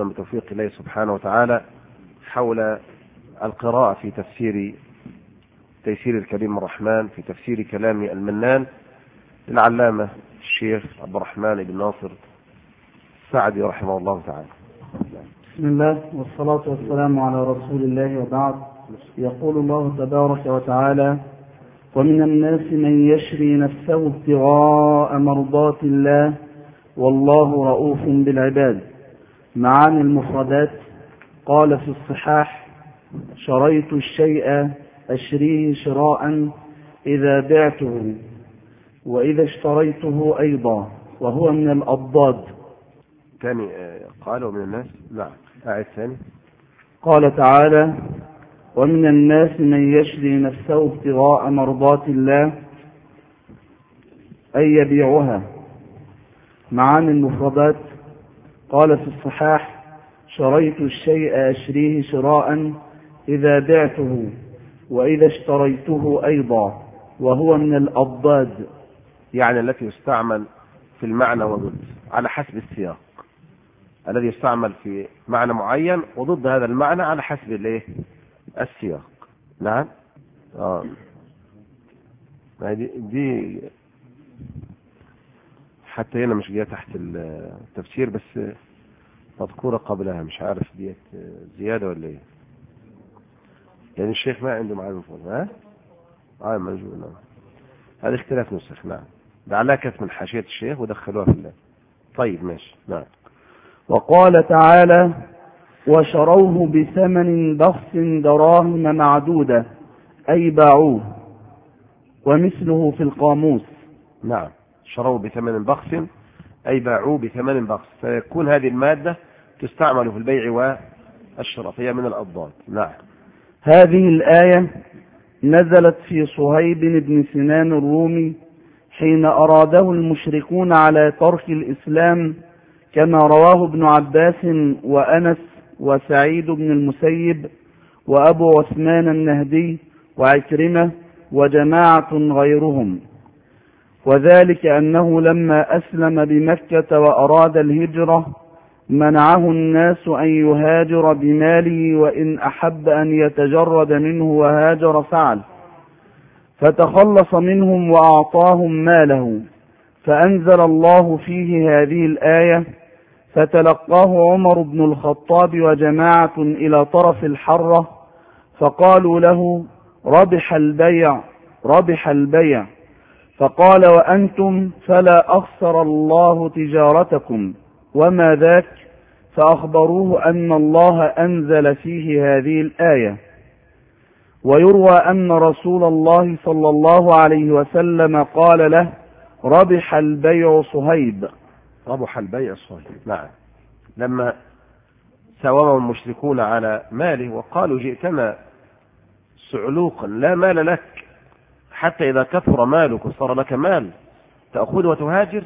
تواصلا بتوفيق الله سبحانه وتعالى حول القراءة في تيسير الكريم الرحمن في تفسير كلام المنان للعلامة الشيخ عبد الرحمن بن ناصر السعدي رحمه الله تعالى. بسم الله والصلاة والسلام على رسول الله وبعد. يقول الله تبارك وتعالى: ومن الناس من يشري نفسه ابتغاء مرضات الله والله رؤوف بالعباد. معاني المفردات: قال في الصحاح: شريت الشيء أشريه شراء إذا بعته وإذا اشتريته أيضا، وهو من الأضداد. ثاني قال ومن الناس، نعم أعد ثاني. قال تعالى: ومن الناس من يشري نفسه ابتغاء مرضات الله أي يبيعها. معاني المفردات: قال في الصحاح: شريت الشيء أشريه شراء إذا بعته وإذا اشتريته أيضا، وهو من الأضداد، يعني التي يستعمل في المعنى وضد على حسب السياق، الذي يستعمل في معنى معين وضد هذا المعنى على حسب السياق. نعم. دي حتى هنا مش جايه تحت التفسير، بس مذكوره قبلها، مش عارف ديت زياده ولا ايه. يعني الشيخ ما عنده معاه مفهوم. موجود. نعم. هذا اختلاف نسخ. نعم. لعلها كانت من حاشيه الشيخ ودخلوها في الله. طيب ماشي. نعم. وقال تعالى: وشروه بثمن بخس دراهم معدودة أي باعوه، ومثله في القاموس. نعم. شروه بثمن بخس أي باعوه بثمن بخس، فيكون هذه المادة تستعمل في البيع والشراء، فهي من الأضداد. نعم. هذه الآية نزلت في صهيب بن سنان الرومي حين أراده المشركون على ترك الإسلام، كما رواه ابن عباس وأنس وسعيد بن المسيب وأبو عثمان النهدي وعكرمة وجماعة غيرهم. وذلك أنه لما أسلم بمكة وأراد الهجرة منعه الناس أن يهاجر بماله، وإن أحب أن يتجرد منه وهاجر فعل، فتخلص منهم وأعطاهم ماله، فأنزل الله فيه هذه الآية: فتلقاه عمر بن الخطاب وجماعة إلى طرف الحرة فقالوا له: ربح البيع ربح البيع. فقال: وأنتم فلا أخسر الله تجارتكم، وما ذاك؟ فأخبروه أن الله أنزل فيه هذه الآية. ويروى أن رسول الله صلى الله عليه وسلم قال له: ربح البيع صهيب. ربح البيع صهيب. نعم. لما ساومه المشركون على ماله وقالوا: جئتنا سعلوقا لا مال لك، حتى إذا كثر مالك وصار لك مال تأخذ وتهاجر.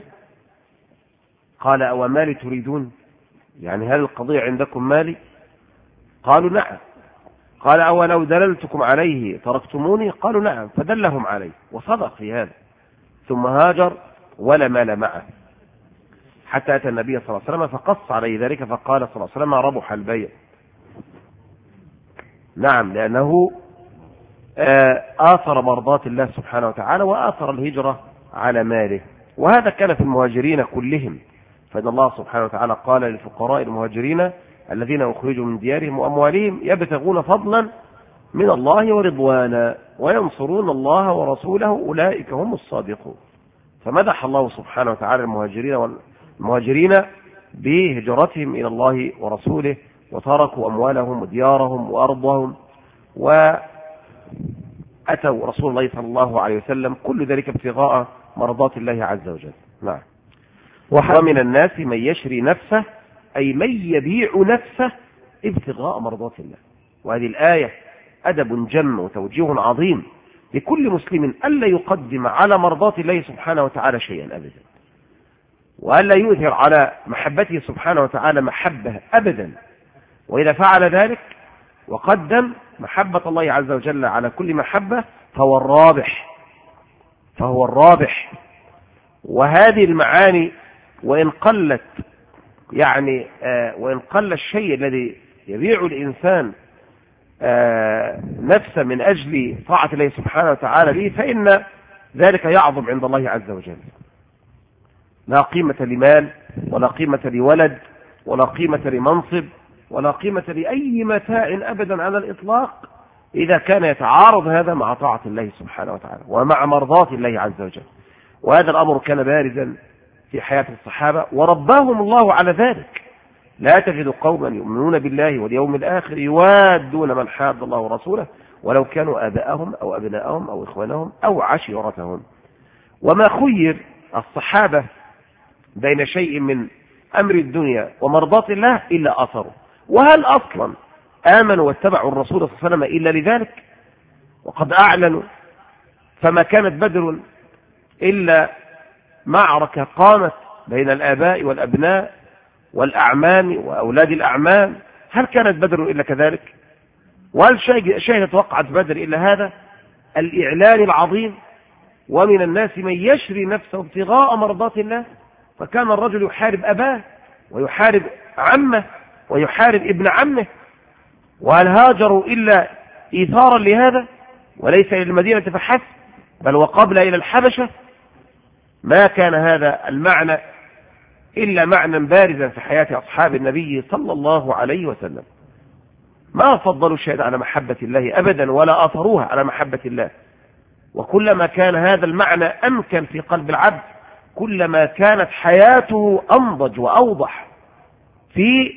قال: أو مالي تريدون؟ يعني هل القضية عندكم مالي؟ قالوا: نعم. قال: أو لو دللتكم عليه تركتموني؟ قالوا: نعم. فدلهم عليه وصدق في هذا، ثم هاجر ولا مال معه، حتى أتى النبي صلى الله عليه وسلم فقص عليه ذلك، فقال صلى الله عليه وسلم: ربح البيع. نعم، لأنه آثر مرضات الله سبحانه وتعالى وآثر الهجرة على ماله. وهذا كان في المهاجرين كلهم، فإن الله سبحانه وتعالى قال للفقراء المهاجرين الذين أخرجوا من ديارهم وأموالهم يبتغون فضلا من الله ورضوانا وينصرون الله ورسوله أولئك هم الصادقون. فمدح الله سبحانه وتعالى المهاجرين بهجرتهم إلى الله ورسوله، وتركوا أموالهم وديارهم وأرضهم وأتوا رسول الله صلى الله عليه وسلم، كل ذلك ابتغاء مرضات الله عز وجل. نعم. ومن الناس من يشري نفسه أي من يبيع نفسه ابتغاء مرضات الله. وهذه الآية أدب جم وتوجيه عظيم لكل مسلم ألا يقدم على مرضات الله سبحانه وتعالى شيئا أبدا، وألا يؤثر على محبته سبحانه وتعالى محبة أبدا. وإذا فعل ذلك وقدم محبة الله عز وجل على كل محبة فهو الرابح. وهذه المعاني وإن قلت يعني وإن قل الشيء الذي يبيع الإنسان نفسه من أجل طاعة الله سبحانه وتعالى به، فإن ذلك يعظم عند الله عز وجل. لا قيمة لمال، ولا قيمة لولد، ولا قيمة لمنصب، ولا قيمة لأي متاع أبدا على الإطلاق إذا كان يتعارض هذا مع طاعة الله سبحانه وتعالى ومع مرضاة الله عز وجل. وهذا الأمر كان بارزا في حياة الصحابة ورباهم الله على ذلك. لا تجد قوما يؤمنون بالله واليوم الآخر يوادون من حاد الله ورسوله ولو كانوا آباءهم أو أبناءهم أو إخوانهم أو عشيرتهم. وما خير الصحابة بين شيء من أمر الدنيا ومرضاة الله إلا أثروا. وهل أصلا آمنوا واتبعوا الرسول صلى الله عليه وسلم إلا لذلك؟ وقد أعلنوا. فما كانت بدر إلا معركة قامت بين الآباء والأبناء والأعمام وأولاد الأعمام. هل كانت بدر إلا كذلك؟ وهل شيء توقعت بدر إلا هذا الإعلان العظيم؟ ومن الناس من يشري نفسه ابتغاء مرضات الله. فكان الرجل يحارب أباه ويحارب عمه ويحارب ابن عمه. وهل هاجروا إلا إيثارا لهذا وليس إلى المدينة فحسب، بل وقبل إلى الحبشة؟ ما كان هذا المعنى إلا معنى بارزا في حياة أصحاب النبي صلى الله عليه وسلم. ما فضلوا شيئا على محبة الله أبدا ولا أثروها على محبة الله. وكلما كان هذا المعنى أمكن في قلب العبد كلما كانت حياته أنضج وأوضح في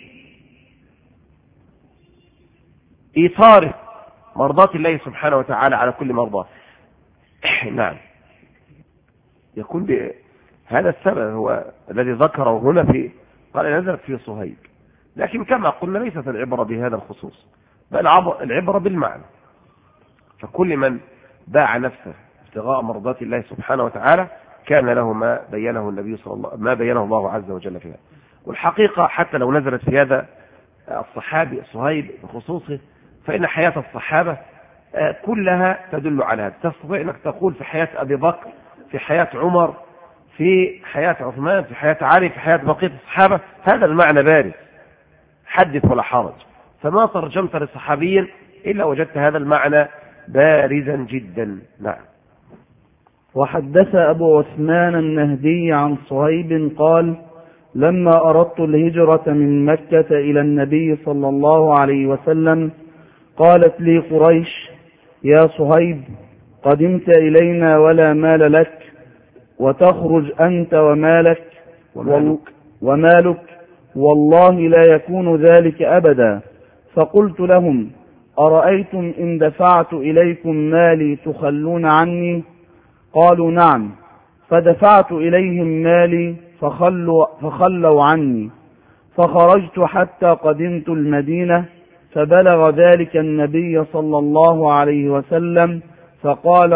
إيثار مرضاة الله سبحانه وتعالى على كل مرضاه. نعم، يكون هذا السبب هو الذي ذكره هنا في قال نزلت في صهيب. لكن كما قلنا ليست العبرة بهذا الخصوص، بل العبرة بالمعنى. فكل من باع نفسه ابتغاء مرضات الله سبحانه وتعالى كان له ما بينه الله عز وجل فيها. والحقيقة حتى لو نزلت في هذا الصحابي صهيب بخصوصه فإن حياة الصحابة كلها تدل على هذا. تستطيع أنك تقول في حياة أبي بكر، في حياة عمر، في حياة عثمان، في حياة علي، في حياة بقية الصحابة. هذا المعنى بارز، حدث ولا حرج. فما ترجمت للصحابيين إلا وجدت هذا المعنى بارزا جدا. نعم. وحدث أبو عثمان النهدي عن صهيب قال: لما أردت الهجرة من مكة إلى النبي صلى الله عليه وسلم قالت لي قريش: يا صهيب، قدمت إلينا ولا مال لك، وتخرج أنت ومالك والله لا يكون ذلك أبدا. فقلت لهم: أرأيتم إن دفعت إليكم مالي تخلون عني؟ قالوا: نعم. فدفعت إليهم مالي فخلوا عني. فخرجت حتى قدمت المدينة، فبلغ ذلك النبي صلى الله عليه وسلم، فقال: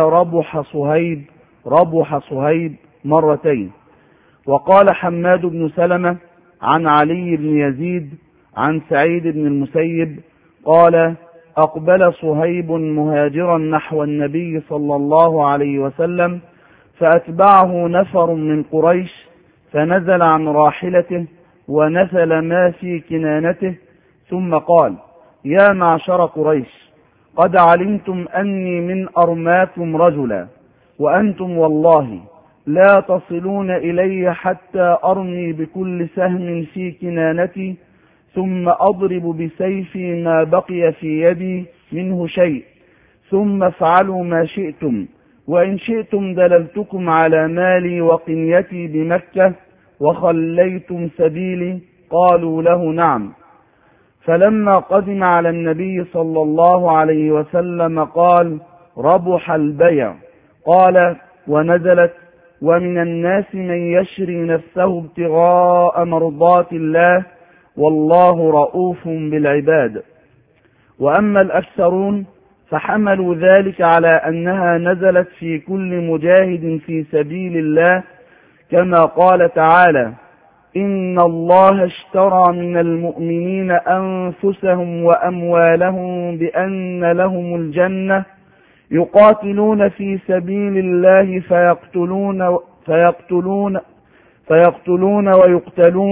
ربح صهيب مرتين. وقال حماد بن سلمة عن علي بن يزيد عن سعيد بن المسيب قال: أقبل صهيب مهاجرا نحو النبي صلى الله عليه وسلم، فأتبعه نفر من قريش، فنزل عن راحلته ونثل ما في كنانته، ثم قال: يا معشر قريش، قد علمتم أني من أرماكم رجلا، وأنتم والله لا تصلون إلي حتى أرمي بكل سهم في كنانتي، ثم أضرب بسيفي ما بقي في يدي منه شيء، ثم افعلوا ما شئتم، وإن شئتم دللتكم على مالي وقنيتي بمكة وخليتم سبيلي. قالوا له: نعم. فلما قدم على النبي صلى الله عليه وسلم قال: ربح البيع. قال: ونزلت: ومن الناس من يشري نفسه ابتغاء مرضات الله والله رؤوف بالعباد. وأما الأكثرون فحملوا ذلك على أنها نزلت في كل مجاهد في سبيل الله، كما قال تعالى: إن الله اشترى من المؤمنين أنفسهم وأموالهم بأن لهم الجنة يقاتلون في سبيل الله فيقتلون ويقتلون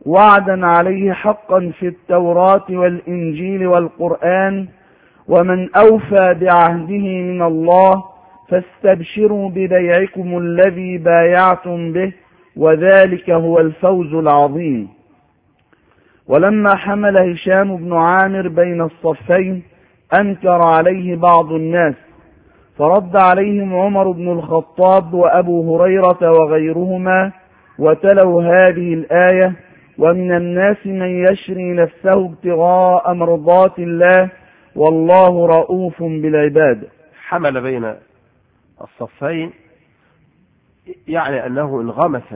وعدا عليه حقا في التوراة والإنجيل والقرآن، ومن أوفى بعهده من الله فاستبشروا ببيعكم الذي بايعتم به، وذلك هو الفوز العظيم. ولما حمل هشام بن عامر بين الصفين أنكر عليه بعض الناس، فرد عليهم عمر بن الخطاب وأبو هريرة وغيرهما وتلوا هذه الآية: ومن الناس من يشري نفسه ابتغاء مرضات الله والله رؤوف بالعباد. حمل بين الصفين يعني أنه انغمس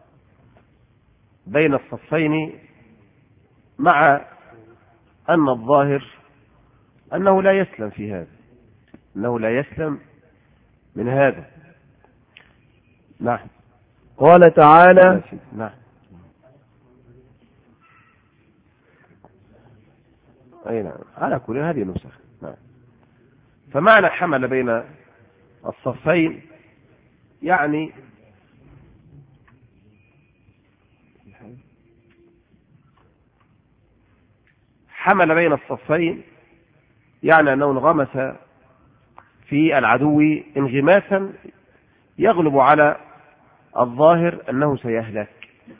بين الصفين، مع أن الظاهر أنه لا يسلم في هذا، أنه لا يسلم من هذا. نعم. قال تعالى: نعم. أي نعم، على كل هذه النسخ. نعم. فمعنى حمل بين الصفين يعني حمل بين الصفين يعني أنه انغمس في العدو انغماسا يغلب على الظاهر أنه سيهلك،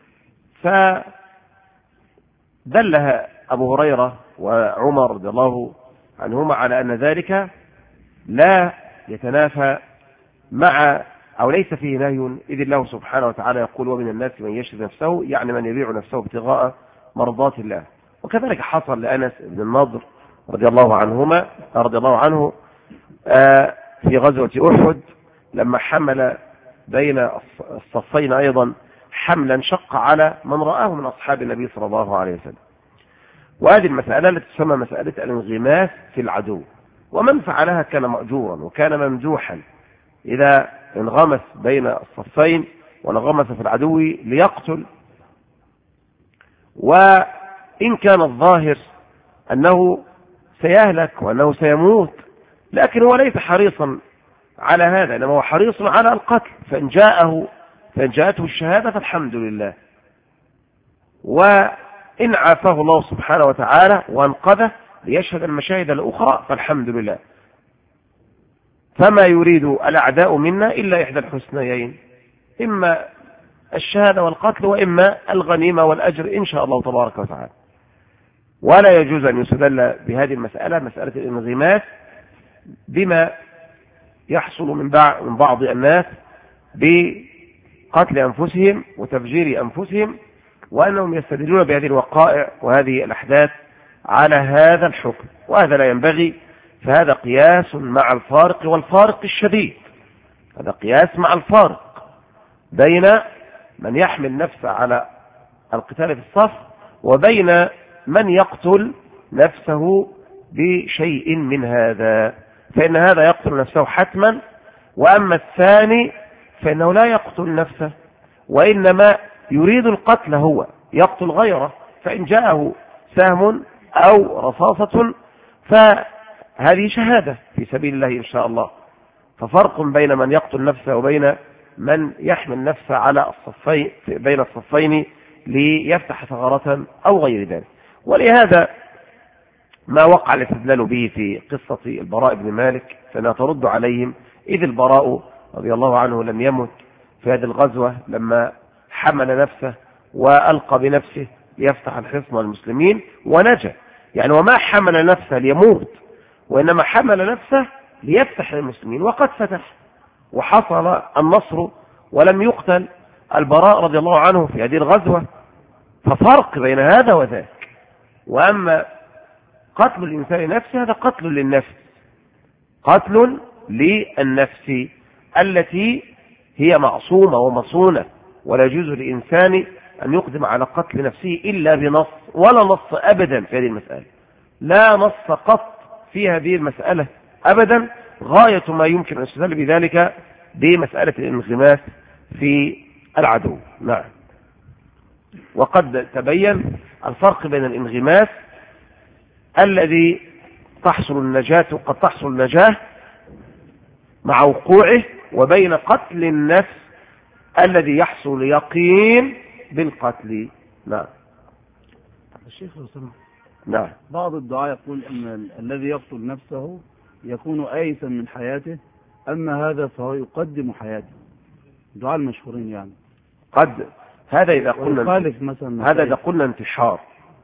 فدلها أبو هريرة وعمر رضي الله عنهما على أن ذلك لا يتنافى مع أو ليس فيه نهي، إذ الله سبحانه وتعالى يقول: ومن الناس من يشري نفسه، يعني من يبيع نفسه ابتغاء مرضات الله. وكذلك حصل لأنس بن النضر رضي الله عنه في غزوة أحد لما حمل بين الصفين أيضا حملا شق على من رآه من أصحاب النبي صلى الله عليه وسلم. وهذه المسألة التي تسمى مسألة الانغماس في العدو، ومن فعلها كان مأجورا وكان ممدوحا إذا انغمس بين الصفين وانغمس في العدو ليقتل. وإن كان الظاهر أنه سيهلك وأنه سيموت، لكن هو ليس حريصا على هذا، إنما هو حريص على القتل، فإن جاءته الشهادة فالحمد لله، وإن عافاه الله سبحانه وتعالى وانقذه ليشهد المشاهد الأخرى فالحمد لله. فما يريد الأعداء منا إلا إحدى الحسنيين: إما الشهادة والقتل، وإما الغنيمة والأجر إن شاء الله تبارك وتعالى. ولا يجوز أن يستدل بهذه المسألة، مسألة الانغماس، بما يحصل من بعض الناس بقتل أنفسهم وتفجير أنفسهم، وأنهم يستدلون بهذه الوقائع وهذه الأحداث على هذا الحكم، وهذا لا ينبغي. فهذا قياس مع الفارق، والفارق الشديد. هذا قياس مع الفارق بين من يحمل نفسه على القتال في الصف وبين من يقتل نفسه بشيء من هذا، فإن هذا يقتل نفسه حتما، وأما الثاني فإنه لا يقتل نفسه وإنما يريد القتل، هو يقتل غيره، فإن جاءه سهم أو رصاصة فهذه شهادة في سبيل الله إن شاء الله. ففرق بين من يقتل نفسه وبين من يحمل نفسه على الصفين بين الصفين ليفتح ثغرة أو غير ذلك. ولهذا ما وقع الاستدلال به في قصة البراء بن مالك فلا ترد عليهم، إذ البراء رضي الله عنه لم يمت في هذه الغزوة لما حمل نفسه وألقى بنفسه ليفتح الحصن المسلمين ونجا، يعني وما حمل نفسه ليموت، وإنما حمل نفسه ليفتح المسلمين، وقد فتح وحصل النصر ولم يقتل البراء رضي الله عنه في هذه الغزوة. ففرق بين هذا وذاك. وأما قتل الإنسان نفسه هذا قتل للنفس، قتل للنفس التي هي معصومة ومصونة، ولا يجوز للإنسان أن يقدم على قتل نفسه إلا بنص، ولا نص أبدا في هذه المسألة، لا نص قط في هذه المسألة أبدا. غاية ما يمكن أن يستدل بذلك بمسألة الانغماس في العدو. نعم. وقد تبين الفرق بين الانغماس الذي تحصل النجاة وقد تحصل النجاة مع وقوعه، وبين قتل النفس الذي يحصل يقين بالقتل. نعم. الشيخ أسامة، نعم. بعض الدعاء يقول أن الذي يقتل نفسه يكون آيسا من حياته، أما هذا فهو يقدم حياته. دعاء المشهورين يعني. قد هذا إذا قلنا مثلا هذا إذا قلنا انتحار،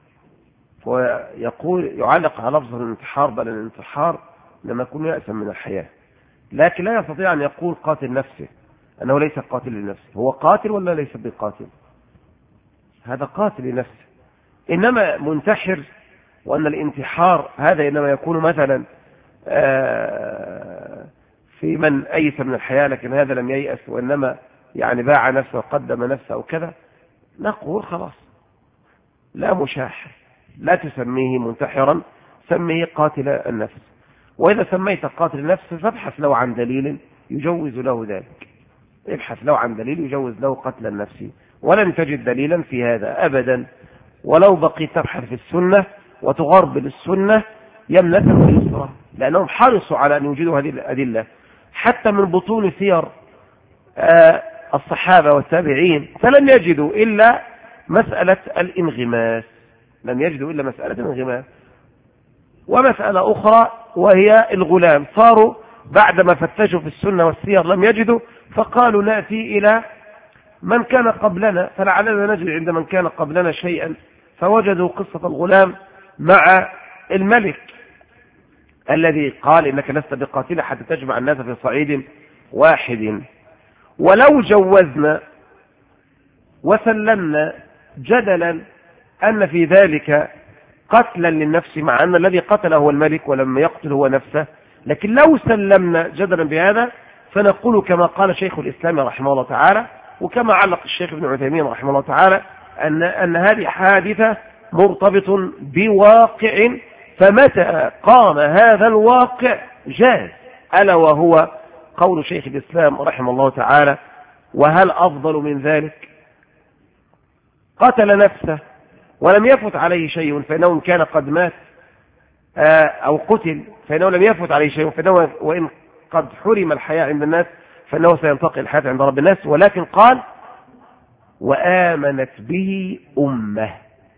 ويقول يعلق على لفظ الانتحار، بل الانتحار لما يكون يأسا من الحياة، لكن لا يستطيع أن يقول قاتل نفسه أنه ليس قاتل لنفسه. هو قاتل ولا ليس بقاتل؟ هذا قاتل لنفسه، إنما منتحر. وأن الانتحار هذا إنما يكون مثلا في من أيس من الحياة، لكن هذا لم ييأس وإنما يعني باع نفسه وقدم نفسه أو كذا، نقول خلاص لا مشاحر، لا تسميه منتحرا، سميه قاتل النفس. وإذا سميت قاتل النفس فابحث له عن دليل يجوز له ذلك، ابحث له عن دليل يجوز له قتل النفس، ولن تجد دليلا في هذا أبدا. ولو بقيت تبحث في السنة وتغربل السنة يمنة ويسرى، لأنهم حرصوا على أن يوجدوا هذه الأدلة حتى من بطون سير الصحابة والتابعين، فلم يجدوا إلا مسألة الانغماس، لم يجدوا إلا مسألة الانغماس. ومسألة أخرى وهي الغلام، صاروا بعدما فتشوا في السنة والسير لم يجدوا، فقالوا نأتي إلى من كان قبلنا فلعلنا نجد عند من كان قبلنا شيئا، فوجدوا قصة الغلام مع الملك الذي قال إنك لست بقاتل حتى تجمع الناس في صعيد واحد. ولو جوزنا وسلمنا جدلا أن في ذلك قتلا للنفس، مع أن الذي قتله هو الملك ولم يقتل هو نفسه، لكن لو سلمنا جدلا بهذا فنقول كما قال شيخ الإسلام رحمه الله تعالى، وكما علق الشيخ ابن عثيمين رحمه الله تعالى، أن هذه حادثة مرتبط بواقع، فمتى قام هذا الواقع جاز، ألا وهو قول شيخ الإسلام رحمه الله تعالى: وهل أفضل من ذلك؟ قتل نفسه ولم يفت عليه شيء فإنه إن كان قد مات أو قتل فإنه لم يفت عليه شيء، فإنه وإن قد حرم الحياة عند الناس فإنه سينتقل الحياة عند رب الناس. ولكن قال: وآمنت به أمة،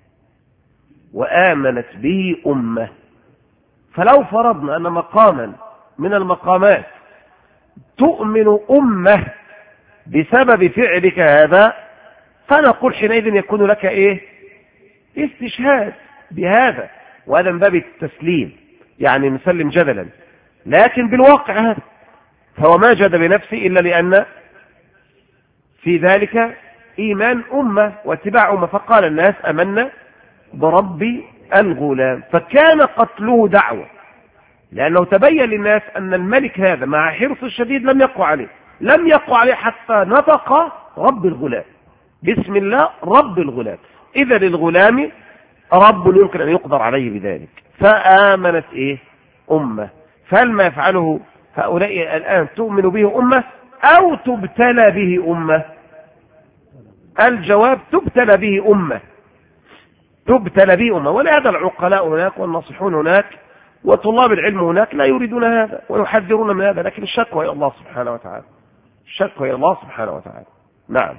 وآمنت به أمة. فلو فرضنا أن مقاما من المقامات تؤمن أمة بسبب فعلك هذا، فنقول حينئذ يكون لك إيه؟ استشهاد بهذا، وهذا من باب التسليم، يعني نسلم جدلا. لكن بالواقع هذا فهو ما جد بنفسه إلا لأن في ذلك إيمان أمة واتباع أمة، فقال الناس أمنا برب الغلام، فكان قتله دعوة، لأنه تبين للناس أن الملك هذا مع حرص الشديد لم يقع عليه حتى نطق رب الغلام، بسم الله رب الغلام. إذا للغلام رب يمكن أن يقدر عليه بذلك، فآمنت إيه؟ أمة. فهل ما يفعله هؤلاء الآن تؤمن به أمة أو تبتلى به أمة؟ الجواب تبتلى به أمة، تبتلى به أمة. ولهذا العقلاء هناك والناصحون هناك وطلاب العلم هناك لا يريدون هذا ويحذرون من هذا، لكن الشكوى إلى الله سبحانه وتعالى، الشكوى إلى الله سبحانه وتعالى. نعم.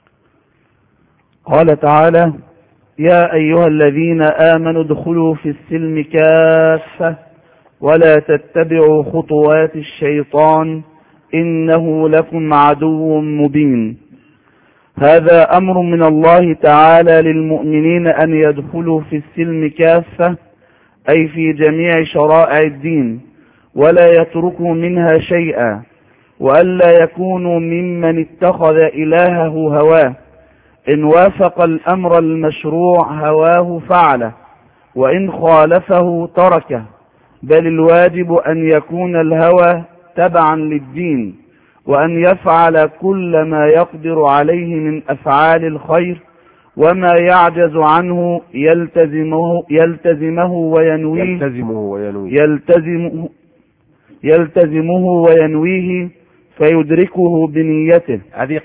قال تعالى: يا أيها الذين آمنوا ادخلوا في السلم كافة ولا تتبعوا خطوات الشيطان إنه لكم عدو مبين. هذا أمر من الله تعالى للمؤمنين أن يدخلوا في السلم كافة، أي في جميع شرائع الدين، ولا يتركوا منها شيئا، وألا يكونوا ممن اتخذ إلهه هواه، إن وافق الأمر المشروع هواه فعله، وإن خالفه تركه، بل الواجب أن يكون الهوى تبعا للدين، وأن يفعل كل ما يقدر عليه من أفعال الخير، وما يعجز عنه يلتزمه وينويه فيدركه بنيته.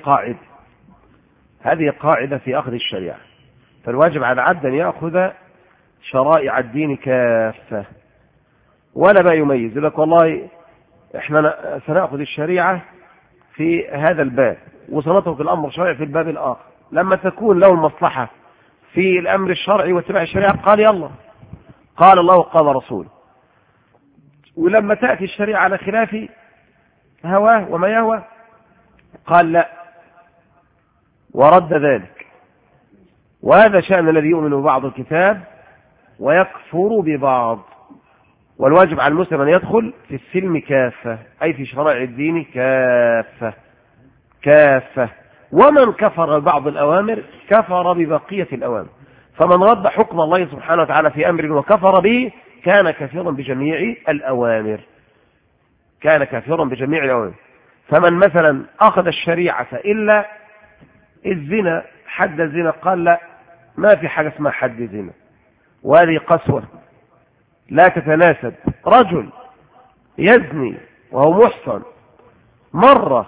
هذه قاعدة في أخذ الشريعة، فالواجب على العبد أن يأخذ شرائع الدين كافة ولا ما يميز. يقول لك والله احنا سنأخذ الشريعة في هذا الباب وسنترك الأمر الشرعي في الباب الآخر، لما تكون له المصلحة في الأمر الشرعي واتباع الشريعة قال يلا، قال الله وقال رسول. ولما تأتي الشريعة على خلاف هواه وما يهوى قال لا ورد ذلك. وهذا شأن الذي يؤمن ببعض الكتاب ويكفر ببعض. والواجب على المسلم أن يدخل في السلم كافة، أي في شرائع الدين كافة كافة. ومن كفر ببعض الأوامر كفر ببقية الأوامر. فمن رد حكم الله سبحانه وتعالى في أمر وكفر به كان كافرا بجميع الأوامر، كان كافرا بجميع الأوامر. فمن مثلا أخذ الشريعة إلا الزنا، حد الزنا، قال لا ما في حاجة اسمها حد الزنا، وهذه قسوة لا تتناسب. رجل يزني وهو محصن مرة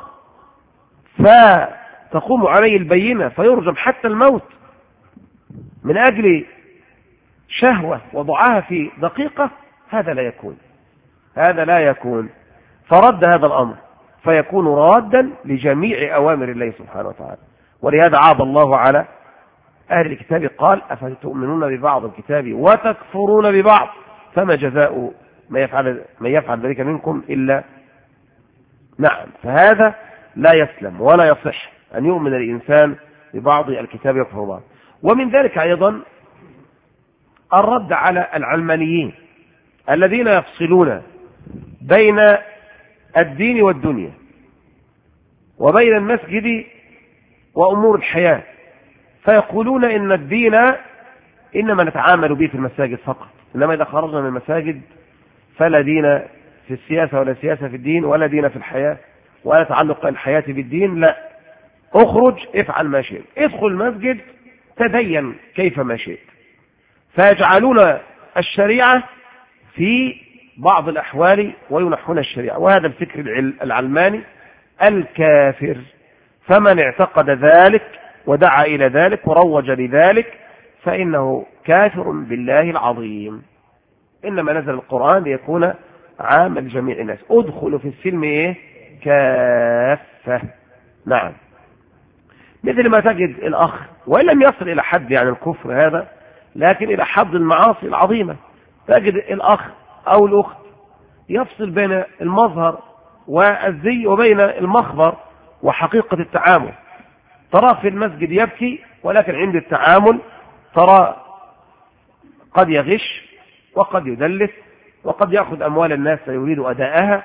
فتقوم عليه البينة فيرجم حتى الموت من أجل شهوة وضعها في دقيقة، هذا لا يكون، هذا لا يكون. فرد هذا الأمر فيكون رادا لجميع أوامر الله سبحانه وتعالى. ولهذا عاب الله على أهل الكتاب قال أفتؤمنون ببعض الكتاب وتكفرون ببعض فما جزاء من يفعل ذلك منكم إلا نعم. فهذا لا يسلم ولا يصح أن يؤمن الإنسان ببعض الكتاب يكفر بعض. ومن ذلك أيضا الرد على العلمانيين الذين يفصلون بين الدين والدنيا وبين المسجد وأمور الحياة، فيقولون إن الدين إنما نتعامل به في المساجد فقط، إنما إذا خرجنا من المساجد فلا دين في السياسة ولا سياسة في الدين ولا دين في الحياة ولا تعلق الحياة بالدين. لا، اخرج افعل ما شئت، ادخل المسجد تدين كيف ما شئت. فيجعلون الشريعة في بعض الأحوال وينحون الشريعة، وهذا الفكر العلماني الكافر. فمن اعتقد ذلك ودعا إلى ذلك وروج لذلك فإنه كافر بالله العظيم. إنما نزل القرآن ليكون عام لجميع الناس. ادخلوا في السلم كافة. نعم. مثل ما تجد الأخ وإن لم يصل إلى حد يعني الكفر هذا، لكن إلى حد المعاصي العظيمة، تجد الأخ أو الأخت يفصل بين المظهر والزي وبين المخبر وحقيقة التعامل. ترى في المسجد يبكي ولكن عند التعامل ترى قد يغش وقد يدلس وقد يأخذ أموال الناس يريد أداءها.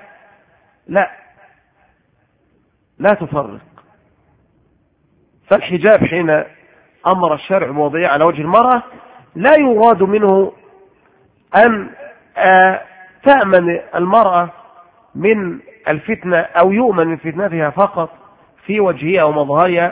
لا تفرق. فالحجاب حين أمر الشرع بوضعه على وجه المرأة لا يراد منه أن تأمن المرأة من الفتنة أو يؤمن من فتنتها فقط في وجهها ومظهرها،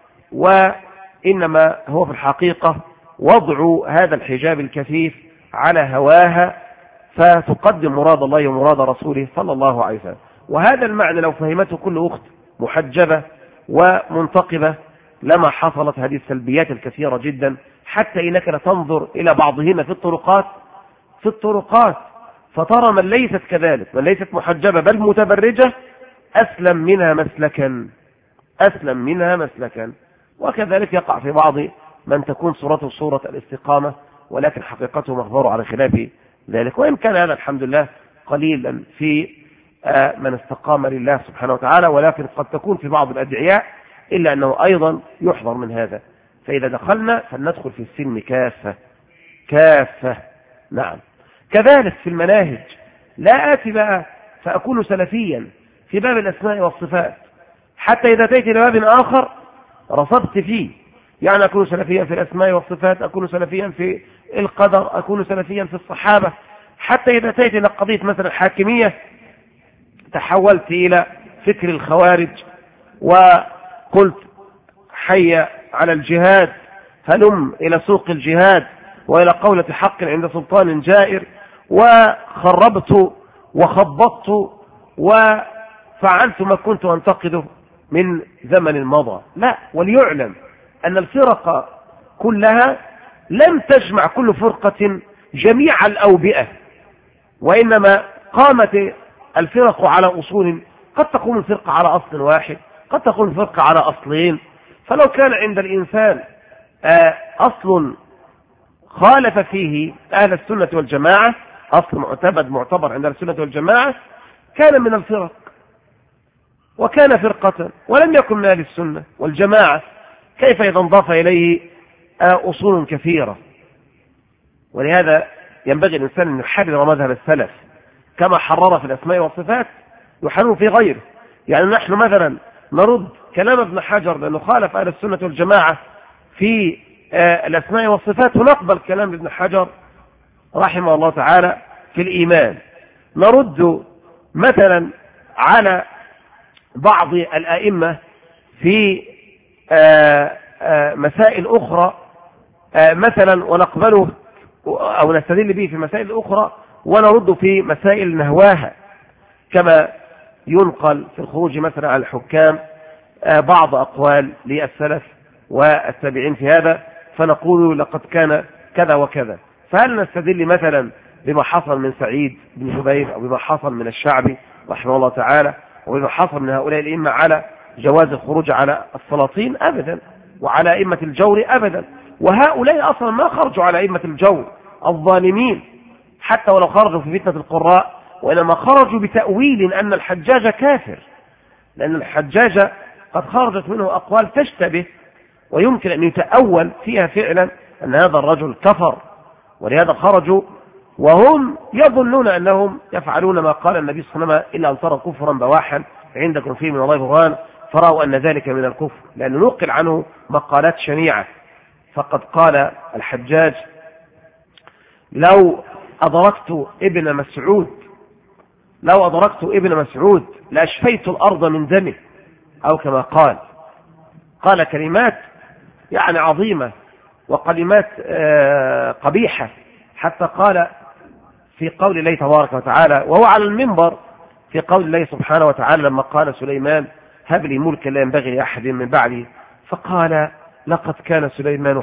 وإنما هو في الحقيقة وضع هذا الحجاب الكثيف على هواها فتقدم مراد الله ومراد رسوله صلى الله عليه وسلم. وهذا المعنى لو فهمته كل أخت محجبة ومنتقبة لما حصلت هذه السلبيات الكثيرة جدا، حتى إنك لتنظر إلى بعضهن في الطرقات فترى من ليست كذلك، من ليست محجبة بل متبرجة أسلم منها مسلكا. وكذلك يقع في بعض من تكون صورته صورة الاستقامة ولكن حقيقته مخبر على خلاف ذلك. وإن كان هذا الحمد لله قليلا في من استقام لله سبحانه وتعالى، ولكن قد تكون في بعض الأدعياء، إلا أنه أيضا يحذر من هذا. فإذا دخلنا فلندخل في السلم كافة. نعم. كذلك في المناهج لا آتي بقى فأكون سلفيا في باب الأسماء والصفات حتى إذا أتيت إلى باب آخر رصدت فيه، يعني أكون سلفيا في الأسماء والصفات، أكون سلفيا في القدر، أكون سلفيا في الصحابة، حتى إذا أتيت إلى قضية مثلا الحاكمية تحولت إلى فكر الخوارج وقلت حي على الجهاد، هلم إلى سوق الجهاد وإلى قولة حق عند سلطان جائر، وخربت وخبطت وفعلت ما كنت أنتقده من زمن مضى. لا، وليعلم أن الفرق كلها لم تجمع كل فرقة جميع الأوبئة، وإنما قامت الفرق على أصول، قد تقوم الفرقة على أصل واحد، قد تقوم الفرقة على أصلين. فلو كان عند الإنسان أصل خالف فيه أهل السنة والجماعة، أصل معتبر عند السنة والجماعة، كان من الفرق وكان فرقة ولم يكن من أهل السنة والجماعة، كيف إذا انضاف إليه أصول كثيرة؟ ولهذا ينبغي الإنسان أن يحرر مذهب السلف كما حرر في الأسماء والصفات يحرر في غيره. يعني نحن مثلا نرد كلام ابن حجر لأنه خالف أهل السنة والجماعة في الأسماء والصفات، ونقبل كلام ابن حجر رحمه الله تعالى في الإيمان. نرد مثلا على بعض الأئمة في مسائل أخرى مثلا ونقبله أو نستدل به في مسائل أخرى، ونرد في مسائل نهواها، كما ينقل في الخروج مثلا على الحكام بعض أقوال للسلف والتابعين في هذا، فنقول لقد كان كذا وكذا. فهل نستدل مثلا بما حصل من سعيد بن جبير أو بما حصل من الشعبي رحمه الله تعالى وبما حصل من هؤلاء الأئمة على جواز الخروج على السلاطين؟ أبدا. وعلى أئمة الجور أبدا. وهؤلاء أصلا ما خرجوا على أئمة الجور الظالمين حتى ولو خرجوا في فتنة القراء، وإنما خرجوا بتأويل أن الحجاج كافر، لأن الحجاج قد خرجت منه أقوال تشتبه ويمكن أن يتأول فيها فعلا أن هذا الرجل كفر، ولهذا خرجوا وهم يظنون أنهم يفعلون ما قال النبي صلى الله عليه وسلم إلا أن ترى كفرا بواحا عندكم فيه من الله برهان، فرأوا أن ذلك من الكفر، لأنه نقل عنه مقالات شنيعة. فقد قال الحجاج: لو أدركت ابن مسعود لأشفيت الأرض من دمه، أو كما قال كلمات يعني عظيمة وكلمات قبيحة، حتى قال في قول الله تبارك وتعالى وهو على المنبر في قول الله سبحانه وتعالى لما قال سليمان: هب لي ملكا لا ينبغي لأحد من بعدي، فقال: لقد كان سليمان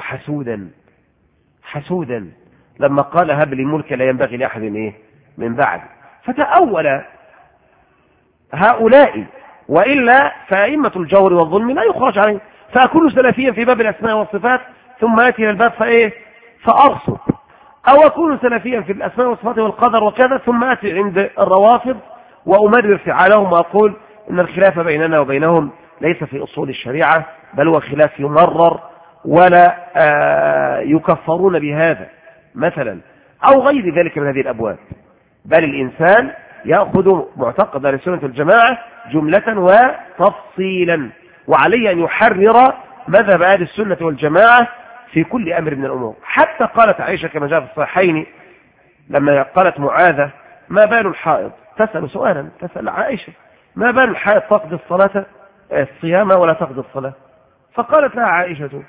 حسودا لما قال: هب لي ملكا لا ينبغي لأحد من بعدي. فتأول هؤلاء، وإلا فأئمة الجور والظلم لا يخرج عليه. فأكون سلفيا في باب الأسماء والصفات ثم آتي إلى الباب فأرصد، أو أكون سلفيا في الأسماء والصفات والقدر وكذا ثم آتي عند الروافض وأمرر فعالهم وأقول إن الخلاف بيننا وبينهم ليس في أصول الشريعة، بل هو خلاف يمرر ولا يكفرون بهذا مثلا، أو غير ذلك من هذه الأبواب. بل الإنسان يأخذ معتقد أهل السنة والجماعة جملة وتفصيلا، وعليه أن يحرر مذهب أهل السنة والجماعة في كل أمر من الأمور. حتى قالت عائشة كما جاء في الصحيحين لما قالت معاذة: ما بال الحائض؟ تسأل سؤالا، تسأل عائشة: ما بال الحائض تقضي الصيام ولا تقضي الصلاة؟ فقالت لها عائشة: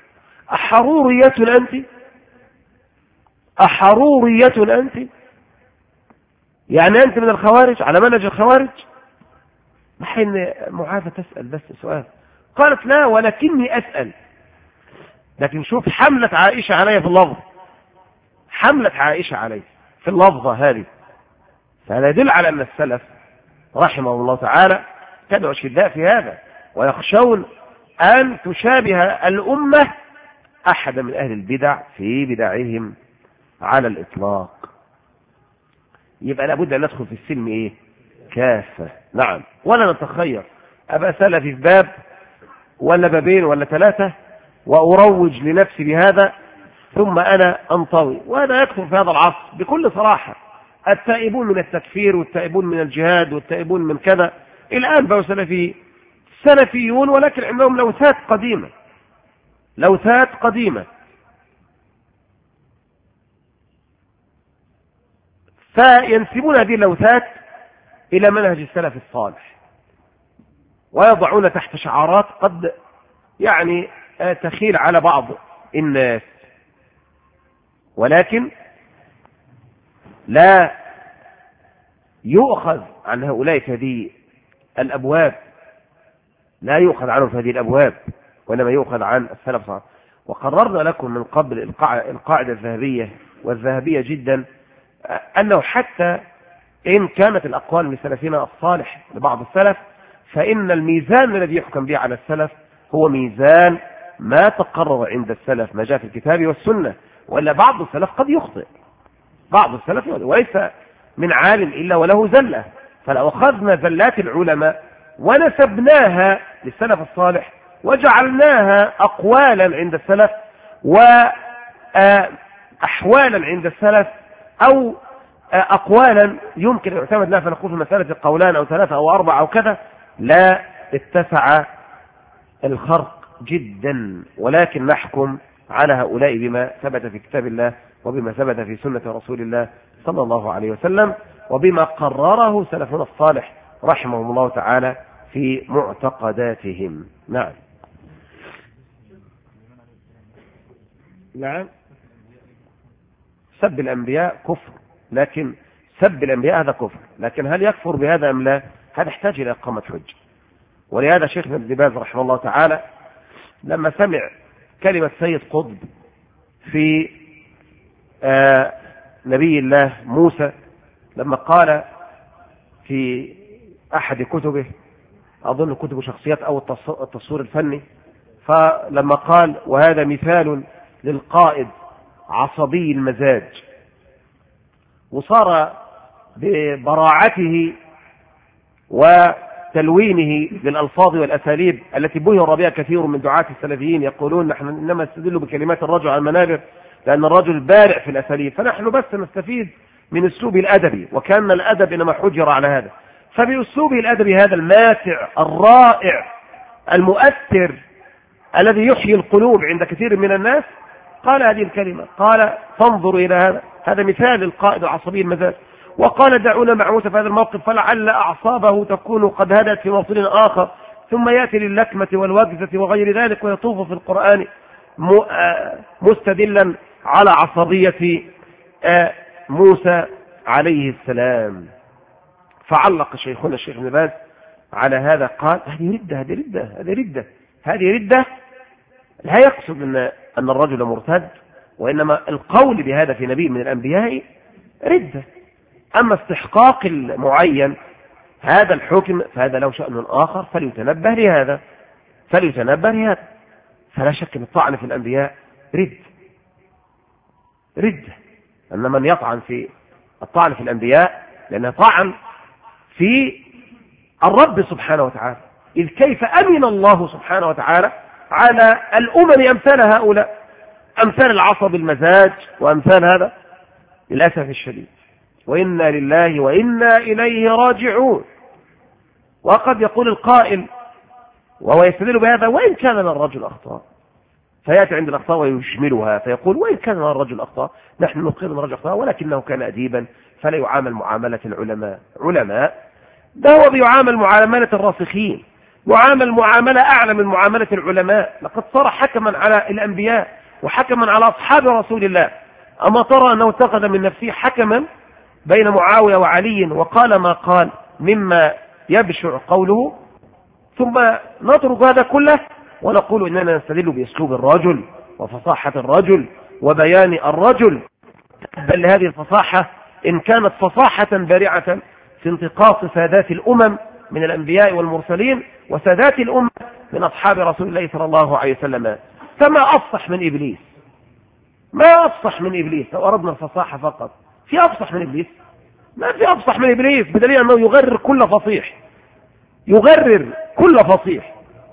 أحرورية أنت؟ يعني أنت من الخوارج على منهج الخوارج؟ حين معاذة تسأل بس سؤال، قالت: لا، ولكني أسأل. لكن شوف حملة عائشة عليه في اللفظ، حملة عائشة عليه في اللفظة هذه، فهذا يدل على أن السلف رحمه الله تعالى كانوا أشداء في هذا، ويخشون أن تشابه الأمة أحد من أهل البدع في بدعهم على الإطلاق. يبقى لابد أن ندخل في السلم كافة. نعم، ولا نتخير أبقى سلفي في باب ولا بابين ولا ثلاثة وأروج لنفسي بهذا ثم أنا أنطوي، وهذا يدخل في هذا العصر بكل صراحة. التائبون من التكفير والتائبون من الجهاد والتائبون من كذا الآن بقوا سلفيون، ولكن عندهم لوثات قديمة فينسبون هذه اللوثات إلى منهج السلف الصالح، ويضعون تحت شعارات قد يعني تخيل على بعض الناس، ولكن لا يؤخذ عن هؤلاء في هذه الأبواب، لا يؤخذ عنهم في هذه الأبواب، وإنما يؤخذ عن السلف الصالح. وقررنا لكم من قبل القاعدة الذهبية والذهبية جدا، أنه حتى إن كانت الأقوال من سلفنا الصالح لبعض السلف، فإن الميزان الذي يحكم به على السلف هو ميزان ما تقرر عند السلف ما جاء في الكتاب والسنة، وإلا بعض السلف قد يخطئ، بعض السلف وليس من عالم إلا وله زلة. فلو أخذنا زلات العلماء ونسبناها للسلف الصالح وجعلناها أقوالا عند السلف وأحوالا عند السلف أو أقوالا يمكن أن يعتمد لها، فنقول في مسألة القولان أو ثلاثة أو أربعة أو كذا، لا اتسع الخرق جدا، ولكن نحكم على هؤلاء بما ثبت في كتاب الله وبما ثبت في سنة رسول الله صلى الله عليه وسلم وبما قرره سلفنا الصالح رحمهم الله تعالى في معتقداتهم. نعم. نعم، سب الأنبياء كفر، لكن سب الأنبياء هذا كفر، لكن هل يكفر بهذا أم لا؟ هذا يحتاج إلى إقامة حجة. ولهذا شيخنا ابن باز رحمه الله تعالى لما سمع كلمة سيد قطب في نبي الله موسى، لما قال في أحد كتبه، أظن كتب شخصيات أو التصوير الفني، فلما قال وهذا مثال للقائد عصبي المزاج، وصار ببراعته وتلوينه للألفاظ والأساليب التي بهر بها كثير من دعاة السلفيين، يقولون نحن إنما نستدل بكلمات الرجل على المنابر لأن الرجل بارع في الأساليب، فنحن بس نستفيد من أسلوبه الأدبي، وكان الأدب إنما حجر على هذا. فبأسلوبه الأدبي هذا الماتع الرائع المؤثر الذي يحيي القلوب عند كثير من الناس قال هذه الكلمة، قال فانظروا إلى هذا مثال القائد العصبي المزاج. وقال دعونا مع موسى في هذا الموقف فلعل أعصابه تكون قد هدت في موطن آخر، ثم يأتي للكمة والوجزة وغير ذلك ويطوف في القرآن مستدلا على عصبية موسى عليه السلام. فعلق شيخنا الشيخ ابن باز على هذا، قال هذه ردة، هذه ردة، هذه ردة، هذه ردة. لا يقصد أن الرجل مرتد، وإنما القول بهذا في نبي من الأنبياء ردة. أما استحقاق المعين هذا الحكم فهذا له شأن آخر، فليتنبه لهذا، فليتنبه لهذا. فلا شك أن الطعن في الأنبياء ردة. أن من يطعن في الطعن في الأنبياء لأنه طعن في الرب سبحانه وتعالى، إذ كيف أمن الله سبحانه وتعالى على الأمم أمثال هؤلاء، أمثال العصب المزاج وأمثال هذا؟ للأسف الشديد، وإنا لله وإنا إليه راجعون. وقد يقول القائل وهو يستدل بهذا وإن كان للرجل أخطاء، فيأتي عند الأخطاء ويشملها فيقول وإن كان للرجل أخطاء نحن نقر من الرجل أخطاء ولكنه كان أديبا فلا يعامل معاملة العلماء. ده هو بيعامل معاملة الراسخين، معامل معاملة أعلى من معاملة العلماء. لقد صار حكما على الأنبياء وحكما على أصحاب رسول الله. أما ترى أنه اتخذ من نفسه حكما بين معاوية وعلي وقال ما قال مما يبشع قوله، ثم نترك هذا كله ونقول إننا نستدل بأسلوب الرجل وفصاحة الرجل وبيان الرجل، بل هذه الفصاحة إن كانت فصاحة بارعة في انتقاص سادات الأمم من الأنبياء والمرسلين وسادات الأمة من أصحاب رسول الله صلى الله عليه وسلم، فما أفصح من إبليس، ما أفصح من إبليس. لو أردنا الفصاحة فقط، في أفصح من إبليس؟ ما في أفصح من إبليس، بدليل أنه يغرر كل فصيح، يغرر كل فصيح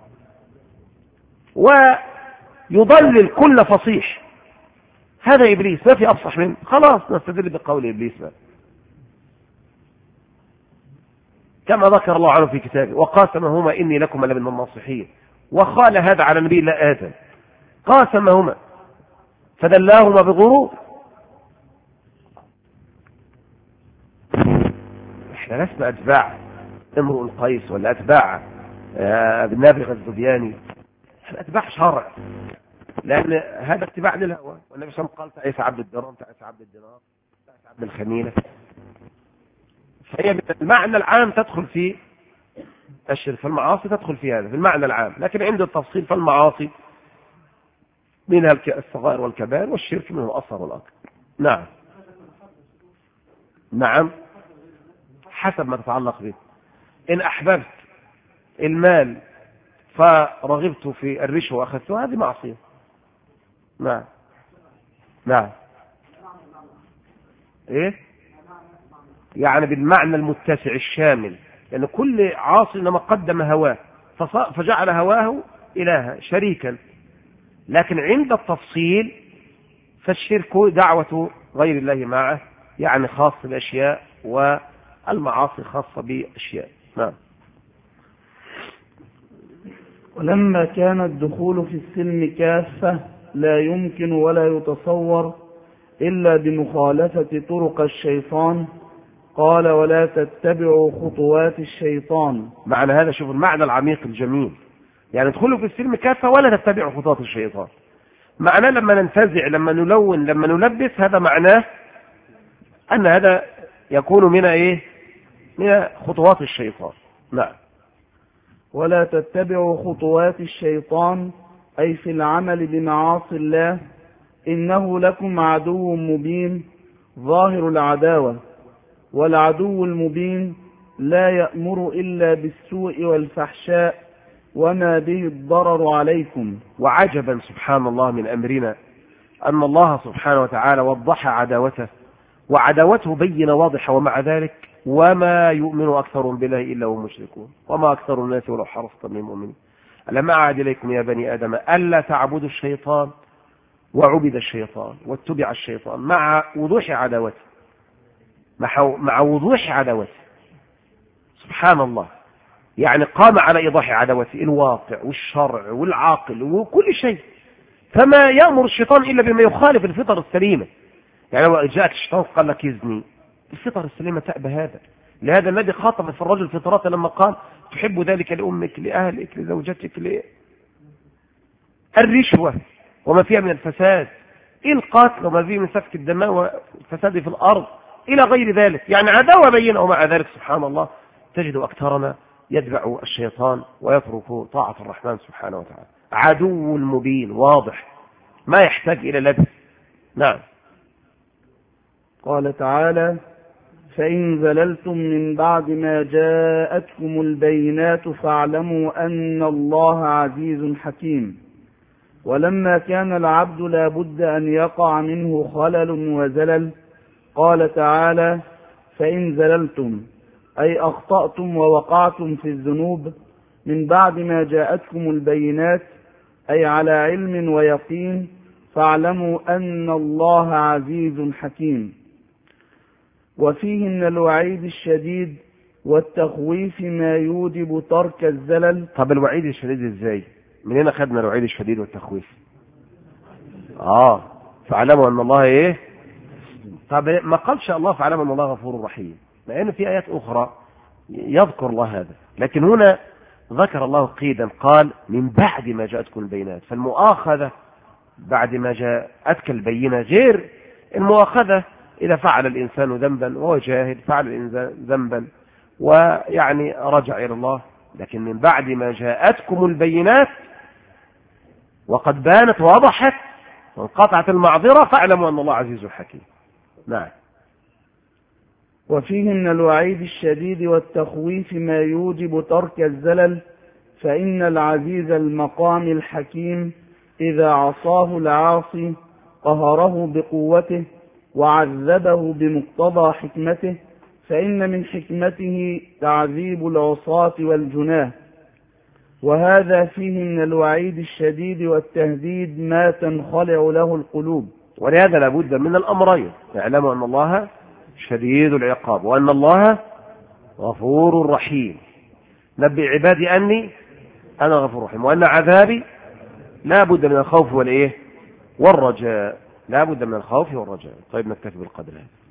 ويضلل كل فصيح. هذا إبليس، ما في أفصح منه. خلاص نستدل بقول إبليس بقى. كما ذكر الله عنه في كتابه وقاسمهما إني لكم لمن الناصحين، وقال هذا على نبي الله آدم، قاسمهما فدلاهما بغرور. احنا لسنا أتباع امرؤ القيس ولا أتباع بالنابغة الزبياني، احنا أتباع شرع، لأن هذا اتباع للهوى. والنبي صلى الله عليه وسلم قال تعيس عبد الدرهم، تعيس عبد الدينار، تعيس عبد الخميلة. فهي بالمعنى العام تدخل في الشرك، فالمعاصي تدخل في هذا في المعنى العام، لكن عند التفصيل فالمعاصي منها الصغائر والكبائر، والشرك منه الأصغر والأكبر. نعم حسب ما تتعلق به. إن أحببت المال فرغبت في الرشوة وأخذتها، هذه معصية. نعم نعم. إيه يعني بالمعنى المتسع الشامل، لأن يعني كل عاصي إنما قدم هواه فجعل هواه إلها شريكا. لكن عند التفصيل فالشرك دعوة غير الله معه، يعني خاص بالأشياء، والمعاصي خاصة بأشياء. نعم. ولما كان الدخول في السلم كافة لا يمكن ولا يتصور إلا بمخالفة طرق الشيطان، قال ولا تتبعوا خطوات الشيطان. معنى هذا، شوف المعنى العميق الجميل، يعني ادخلوا في السلم كافة ولا تتبعوا خطوات الشيطان. معناه لما ننتزع، لما نلون، لما نلبس، هذا معناه أن هذا يكون من إيه؟ من خطوات الشيطان. نعم. ولا تتبعوا خطوات الشيطان أي في العمل بمعاصي الله، إنه لكم عدو مبين ظاهر العداوة، والعدو المبين لا يأمر إلا بالسوء والفحشاء وما به الضرر عليكم. وعجبا سبحان الله من أمرنا أن الله سبحانه وتعالى وضح عداوته، وعداوته بينة واضحة، ومع ذلك وما يؤمن أكثرهم بالله إلا هم مشركون، وما أكثر الناس ولو حرصت من مؤمنين. ألم أعهد إليكم يا بني آدم ألا تعبدوا الشيطان، وعبد الشيطان واتبع الشيطان، مع وضوح عداوته، مع وضوح عداوته سبحان الله. يعني قام على إيضاح عداوته الواقع والشرع والعاقل وكل شيء، فما يأمر الشيطان إلا بما يخالف الفطر السليمة. يعني لو جاءك الشيطان قال لك يزني، الفطر السليمة تأبى هذا. لهذا النبي خاطب في الرجل فطرته لما قال تحب ذلك لأمك لأهلك لزوجتك الرشوة وما فيها من الفساد، القتل وما فيه من سفك الدماء والفساد في الأرض إلى غير ذلك، يعني عداوة بينة. ومع ذلك سبحان الله تجد أكثرنا يتبع الشيطان ويترك طاعة الرحمن سبحانه وتعالى. عدو مبين واضح ما يحتاج إلى لبس. نعم. قال تعالى فإن زللتم من بعد ما جاءتكم البينات فاعلموا أن الله عزيز حكيم. ولما كان العبد لا بد أن يقع منه خلل وزلل، قال تعالى فإن زللتم أي أخطأتم ووقعتم في الذنوب من بعد ما جاءتكم البينات، أي على علم ويقين، فاعلموا أن الله عزيز حكيم. وفيه من الوعيد الشديد والتخويف ما يوجب ترك الزلل. طب الوعيد الشديد ازاي؟ من هنا خدنا الوعيد الشديد والتخويف. فاعلموا ان الله ايه؟ طب ما قالش الله فاعلموا ان الله غفور رحيم، لان في ايات اخرى يذكر الله هذا، لكن هنا ذكر الله قيدا قال من بعد ما جاءتكم البينات. فالمؤاخذة بعد ما جاءتك البينة غير المؤاخذة إذا فعل الإنسان ذنبا وهو جاهل، فعل الإنسان ذنبا ويعني رجع إلى الله. لكن من بعد ما جاءتكم البينات وقد بانت ووضحت وانقطعت المعذرة فاعلموا أن الله عزيز حكيم. نعم. وفيه من الوعيد الشديد والتخويف ما يوجب ترك الزلل، فإن العزيز المقام الحكيم إذا عصاه العاصي قهره بقوته وعذبه بمقتضى حكمته، فإن من حكمته تعذيب العصاة والجناه. وهذا فيه من الوعيد الشديد والتهديد ما تنخلع له القلوب. ولهذا لابد من الأمرين، اعلموا أن الله شديد العقاب وأن الله غفور رحيم. نبئ عبادي أني أنا غفور رحيم وأن عذابي لا بد من الخوف والرجاء. لا بد من الخوف والرجاء. طيب نكتفي بالقدر هذا.